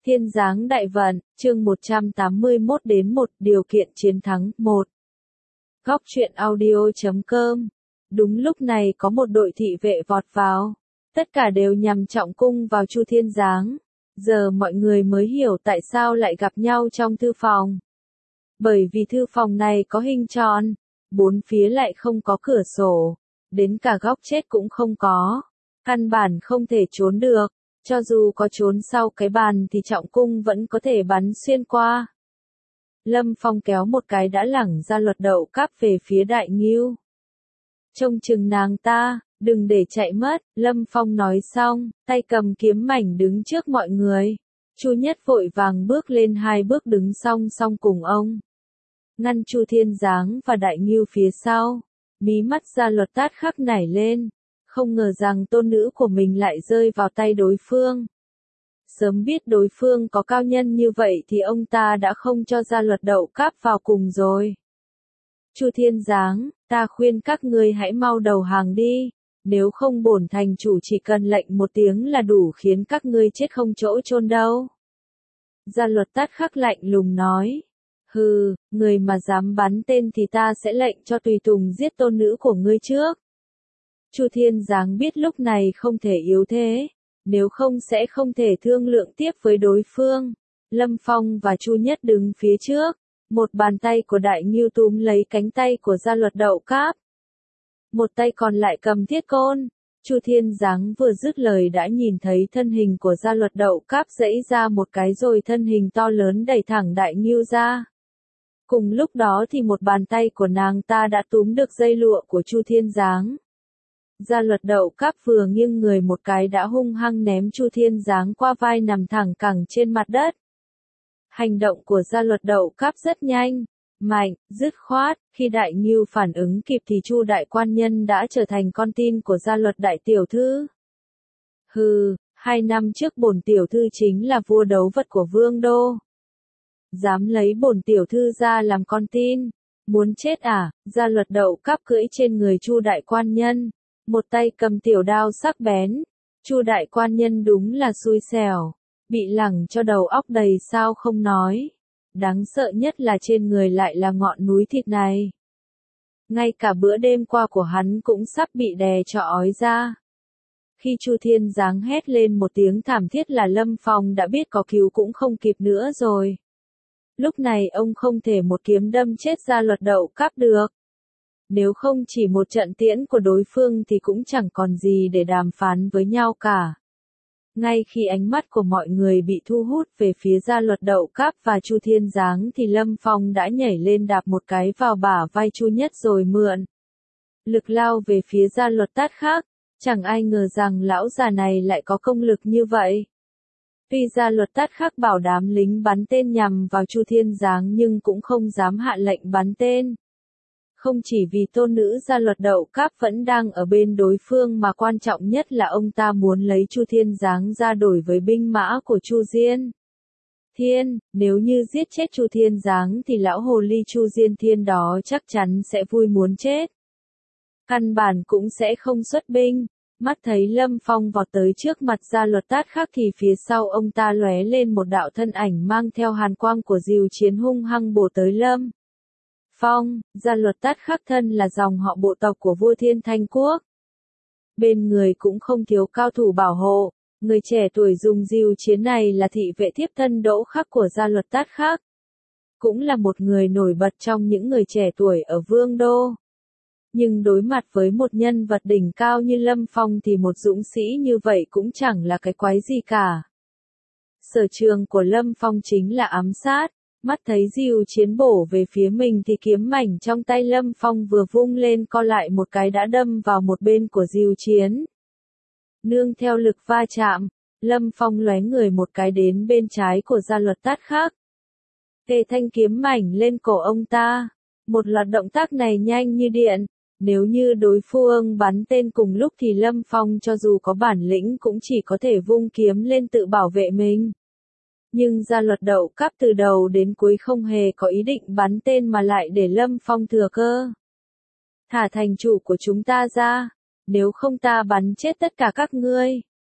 Thiên giáng đại vận, chương 181 đến 1, điều kiện chiến thắng, 1. Góc truyện audio.com. Đúng lúc này có một đội thị vệ vọt vào. Tất cả đều nhằm trọng cung vào Chu Thiên Giáng. Giờ mọi người mới hiểu tại sao lại gặp nhau trong thư phòng. Bởi vì thư phòng này có hình tròn, bốn phía lại không có cửa sổ, đến cả góc chết cũng không có. Căn bản không thể trốn được. Cho dù có trốn sau cái bàn thì trọng cung vẫn có thể bắn xuyên qua. Lâm Phong kéo một cái đã lẳng ra Luật Đậu Cáp về phía Đại Ngưu. Trông chừng nàng ta, đừng để chạy mất, Lâm Phong nói xong, tay cầm kiếm mảnh đứng trước mọi người. Chu Nhất vội vàng bước lên 2 bước đứng song song cùng ông. Ngăn Chu Thiên Giáng và Đại Ngưu phía sau. Mí mắt Gia Luật Tát khắc nảy lên. Không ngờ rằng tôn nữ của mình lại rơi vào tay đối phương. Sớm biết đối phương có cao nhân như vậy thì ông ta đã không cho Gia Luật Đậu Cáp vào cùng rồi. Chu Thiên Giáng, ta khuyên các ngươi hãy mau đầu hàng đi, nếu không bổn thành chủ chỉ cần lệnh một tiếng là đủ khiến các ngươi chết không chỗ chôn đâu. Gia Luật Tát khắc lạnh lùng nói. Hừ, người mà dám bắn tên thì ta sẽ lệnh cho tùy tùng giết tôn nữ của ngươi trước. Chu Thiên Giáng biết lúc này không thể yếu thế, nếu không sẽ không thể thương lượng tiếp với đối phương. Lâm Phong và Chu Nhất đứng phía trước, một bàn tay của Đại Ngưu túm lấy cánh tay của Gia Luật Đậu Cáp. Một tay còn lại cầm thiết côn. Chu Thiên Giáng vừa dứt lời đã nhìn thấy thân hình của Gia Luật Đậu Cáp giãy ra một cái rồi thân hình to lớn đẩy thẳng Đại Ngưu ra. Cùng lúc đó thì một bàn tay của nàng ta đã túm được dây lụa của Chu Thiên Giáng. Gia Luật Đậu Cáp vừa nghiêng người một cái đã hung hăng ném Chu Thiên Giáng qua vai nằm thẳng cẳng trên mặt đất. Hành động của Gia Luật Đậu Cáp rất nhanh, mạnh, dứt khoát, khi Đại Ngưu phản ứng kịp thì Chu đại quan nhân đã trở thành con tin của Gia Luật đại tiểu thư. Hừ, 2 năm trước bổn tiểu thư chính là vua đấu vật của Vương Đô. Dám lấy bổn tiểu thư ra làm con tin, muốn chết à? Gia Luật Đậu Cáp cưỡi trên người Chu đại quan nhân. Một tay cầm tiểu đao sắc bén, Chu đại quan nhân đúng là xui xẻo, bị lẳng cho đầu óc đầy sao không nói. Đáng sợ nhất là trên người lại là ngọn núi thịt này. Ngay cả bữa đêm qua của hắn cũng sắp bị đè cho ói ra. Khi Chu Thiên Giáng hét lên một tiếng thảm thiết là Lâm Phong đã biết có cứu cũng không kịp nữa rồi. Lúc này ông không thể một kiếm đâm chết Gia Luật Đậu Cáp được. Nếu không chỉ một trận tiễn của đối phương thì cũng chẳng còn gì để đàm phán với nhau cả. Ngay khi ánh mắt của mọi người bị thu hút về phía Gia Luật Đậu Cáp và Chu Thiên Giáng thì Lâm Phong đã nhảy lên đạp một cái vào bả vai Chu Nhất rồi mượn lực lao về phía Gia Luật Tát khác. Chẳng ai ngờ rằng lão già này lại có công lực như vậy. Tuy Gia Luật Tát khác bảo đám lính bắn tên nhằm vào Chu Thiên Giáng nhưng cũng không dám hạ lệnh bắn tên. Không chỉ vì tôn nữ Gia Luật Đậu Cáp vẫn đang ở bên đối phương mà quan trọng nhất là ông ta muốn lấy Chu Thiên Giáng ra đổi với binh mã của Chu Diên Thiên. Nếu như giết chết Chu Thiên Giáng thì lão hồ ly Chu Diên Thiên đó chắc chắn sẽ vui muốn chết. Căn bản cũng sẽ không xuất binh. Mắt thấy Lâm Phong vọt tới trước mặt Gia Luật Tát khác thì phía sau ông ta lóe lên một đạo thân ảnh mang theo hàn quang của diều chiến hung hăng bổ tới Lâm Phong. Gia Luật Tát khắc thân là dòng họ bộ tộc của vua Thiên Thanh Quốc. Bên người cũng không thiếu cao thủ bảo hộ. Người trẻ tuổi dùng diều chiến này là thị vệ thiếp thân Đỗ Khắc của Gia Luật Tát khắc. Cũng là một người nổi bật trong những người trẻ tuổi ở Vương Đô. Nhưng đối mặt với một nhân vật đỉnh cao như Lâm Phong thì một dũng sĩ như vậy cũng chẳng là cái quái gì cả. Sở trường của Lâm Phong chính là ám sát. Mắt thấy diều chiến bổ về phía mình thì kiếm mảnh trong tay Lâm Phong vừa vung lên co lại một cái đã đâm vào một bên của diều chiến. Nương theo lực va chạm, Lâm Phong lóe người một cái đến bên trái của Gia Luật Tát khác. Kề thanh kiếm mảnh lên cổ ông ta. Một loạt động tác này nhanh như điện. Nếu như đối phương bắn tên cùng lúc thì Lâm Phong cho dù có bản lĩnh cũng chỉ có thể vung kiếm lên tự bảo vệ mình. Nhưng Gia Luật Đậu Cáp từ đầu đến cuối không hề có ý định bắn tên mà lại để Lâm Phong thừa cơ. Thả thành chủ của chúng ta ra, nếu không ta bắn chết tất cả các ngươi.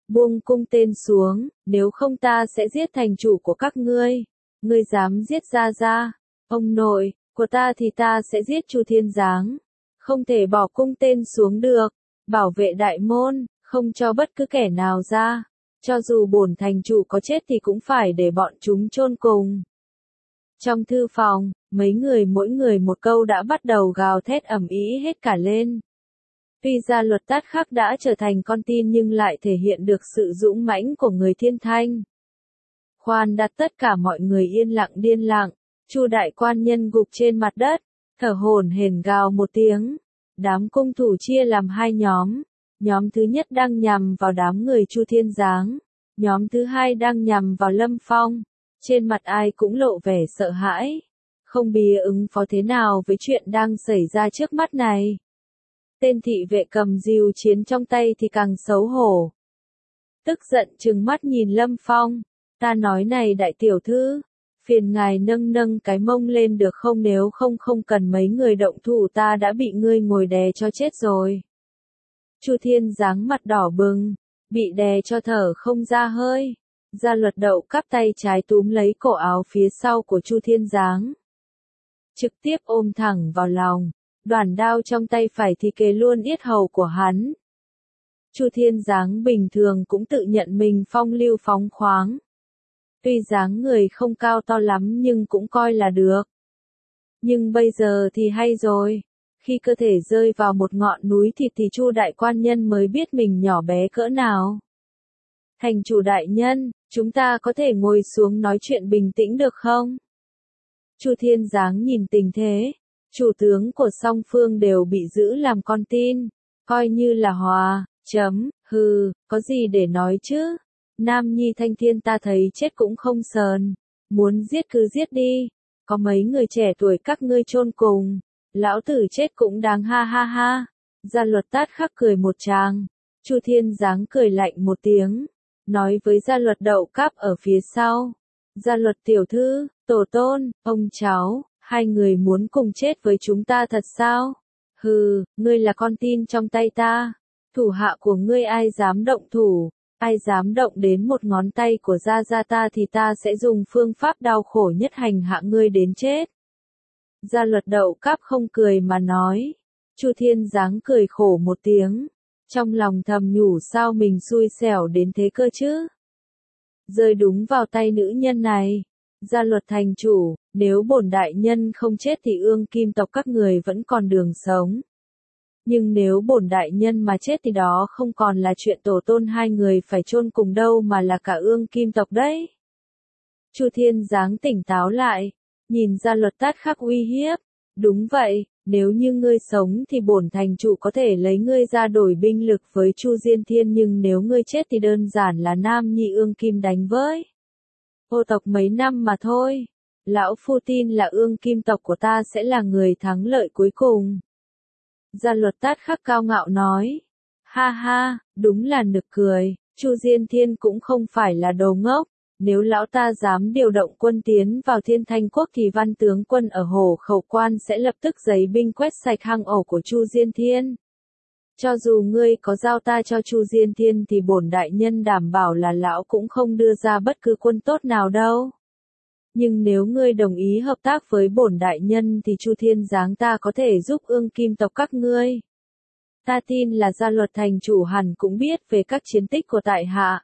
Buông cung tên xuống, nếu không ta sẽ giết thành chủ của các ngươi. Ngươi dám giết Gia Gia, ông nội của ta thì ta sẽ giết Chu Thiên Giáng. Không thể bỏ cung tên xuống được, bảo vệ đại môn, không cho bất cứ kẻ nào ra. Cho dù bổn thành chủ có chết thì cũng phải để bọn chúng chôn cùng. Trong thư phòng, mấy người mỗi người một câu đã bắt đầu gào thét ầm ĩ hết cả lên. Tuy Gia Luật Tát Khắc đã trở thành con tin nhưng lại thể hiện được sự dũng mãnh của người Thiên Thanh. Khoan đặt tất cả mọi người yên lặng điên lặng, Chu đại quan nhân gục trên mặt đất, thở hổn hển gào một tiếng. Đám cung thủ chia làm hai nhóm. Nhóm thứ nhất đang nhằm vào đám người Chu Thiên Giáng. Nhóm thứ hai đang nhằm vào Lâm Phong. Trên mặt ai cũng lộ vẻ sợ hãi. Không biết ứng phó thế nào với chuyện đang xảy ra trước mắt này. Tên thị vệ cầm rìu chiến trong tay thì càng xấu hổ. Tức giận trừng mắt nhìn Lâm Phong. Ta nói này đại tiểu thư, phiền ngài nâng nâng cái mông lên được không, nếu không không cần mấy người động thủ ta đã bị ngươi ngồi đè cho chết rồi. Chu Thiên Giáng mặt đỏ bừng, bị đè cho thở không ra hơi. Gia Luật Đậu cắp tay trái túm lấy cổ áo phía sau của Chu Thiên Giáng. Trực tiếp ôm thẳng vào lòng, đoản đao trong tay phải thì kề luôn yết hầu của hắn. Chu Thiên Giáng bình thường cũng tự nhận mình phong lưu phóng khoáng. Tuy dáng người không cao to lắm nhưng cũng coi là được. Nhưng bây giờ thì hay rồi. Khi cơ thể rơi vào một ngọn núi thịt thì Chu đại quan nhân mới biết mình nhỏ bé cỡ nào. Thành chủ đại nhân, chúng ta có thể ngồi xuống nói chuyện bình tĩnh được không? Chu Thiên Giáng nhìn tình thế. Chủ tướng của song phương đều bị giữ làm con tin. Coi như là hòa, có gì để nói chứ? Nam Nhi Thanh Thiên ta thấy chết cũng không sờn. Muốn giết cứ giết đi. Có mấy người trẻ tuổi các ngươi chôn cùng. Lão tử chết cũng đáng ha ha ha. Gia Luật Tát Khắc cười một tràng. Chu Thiên Giáng cười lạnh một tiếng. Nói với Gia Luật Đậu Cáp ở phía sau. Gia Luật tiểu thư, tổ tôn, ông cháu, hai người muốn cùng chết với chúng ta thật sao? Hừ, ngươi là con tin trong tay ta. Thủ hạ của ngươi ai dám động thủ, ai dám động đến một ngón tay của Gia Gia ta thì ta sẽ dùng phương pháp đau khổ nhất hành hạ ngươi đến chết. Gia Luật Đậu Cáp không cười mà nói. Chu Thiên Giáng cười khổ một tiếng. Trong lòng thầm nhủ sao mình xui xẻo đến thế cơ chứ. Rơi đúng vào tay nữ nhân này. Gia Luật thành chủ, nếu bổn đại nhân không chết thì ương kim tộc các người vẫn còn đường sống. Nhưng nếu bổn đại nhân mà chết thì đó không còn là chuyện tổ tôn hai người phải chôn cùng đâu mà là cả ương kim tộc đấy. Chu Thiên Giáng tỉnh táo lại, nhìn Gia Luật Tát Khắc uy hiếp. Đúng vậy, nếu như ngươi sống thì bổn thành chủ có thể lấy ngươi ra đổi binh lực với Chu Diên Thiên, nhưng nếu ngươi chết thì đơn giản là Nam Nhi ương kim đánh với ô tộc mấy năm mà thôi. Lão phu tin là ương kim tộc của ta sẽ là người thắng lợi cuối cùng. Gia Luật Tát Khắc cao ngạo nói. Ha ha, đúng là nực cười, Chu Diên Thiên cũng không phải là đồ ngốc. Nếu lão ta dám điều động quân tiến vào Thiên Thanh Quốc thì văn tướng quân ở Hồ Khẩu Quan sẽ lập tức giấy binh quét sạch hang ổ của Chu Diên Thiên. Cho dù ngươi có giao ta cho Chu Diên Thiên thì bổn đại nhân đảm bảo là lão cũng không đưa ra bất cứ quân tốt nào đâu. Nhưng nếu ngươi đồng ý hợp tác với bổn đại nhân thì Chu Thiên Giáng ta có thể giúp ương kim tộc các ngươi. Ta tin là Gia Luật thành chủ hẳn cũng biết về các chiến tích của tại hạ.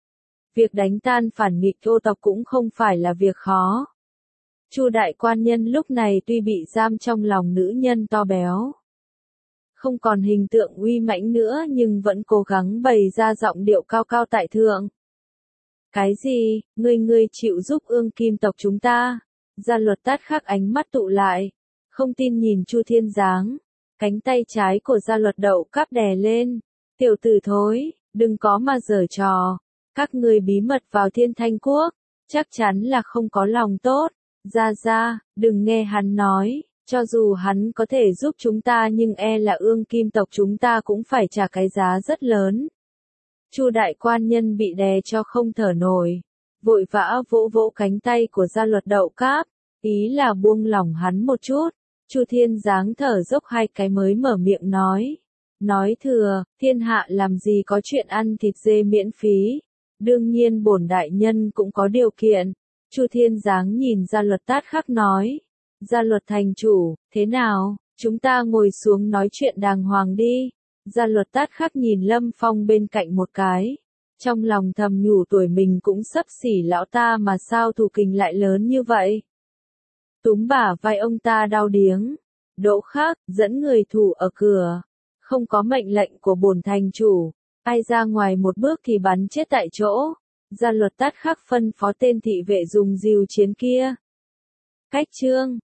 Việc đánh tan phản nghịch ô tộc cũng không phải là việc khó. Chu đại quan nhân lúc này tuy bị giam trong lòng nữ nhân to béo, không còn hình tượng uy mãnh nữa nhưng vẫn cố gắng bày ra giọng điệu cao cao tại thượng. Cái gì, ngươi chịu giúp ương kim tộc chúng ta? Gia Luật Tát Khắc ánh mắt tụ lại, không tin nhìn Chu Thiên Giáng. Cánh tay trái của Gia Luật Đậu Cáp đè lên. Tiểu tử thối, đừng có mà giở trò. Các ngươi bí mật vào Thiên Thanh Quốc, chắc chắn là không có lòng tốt. Gia, đừng nghe hắn nói, cho dù hắn có thể giúp chúng ta nhưng e là ương kim tộc chúng ta cũng phải trả cái giá rất lớn. Chu đại quan nhân bị đè cho không thở nổi, vội vã vỗ vỗ cánh tay của Gia Luật Đậu Cáp, ý là buông lỏng hắn một chút. Chu Thiên Giáng thở dốc hai cái mới mở miệng nói, Nói thừa, thiên hạ làm gì có chuyện ăn thịt dê miễn phí. Đương nhiên bổn đại nhân cũng có điều kiện. Chu Thiên Giáng nhìn Gia Luật Tát Khắc nói. Gia Luật thành chủ, thế nào, chúng ta ngồi xuống nói chuyện đàng hoàng đi. Gia Luật Tát Khắc nhìn Lâm Phong bên cạnh một cái. Trong lòng thầm nhủ tuổi mình cũng xấp xỉ lão ta mà sao thù kình lại lớn như vậy. Túm bả vai ông ta đau điếng. Đỗ Khắc, dẫn người thủ ở cửa. Không có mệnh lệnh của bổn thành chủ. Ai ra ngoài một bước thì bắn chết tại chỗ. Gia Luật Tát Khắc phân phó tên thị vệ dùng dìu chiến kia. Cách chương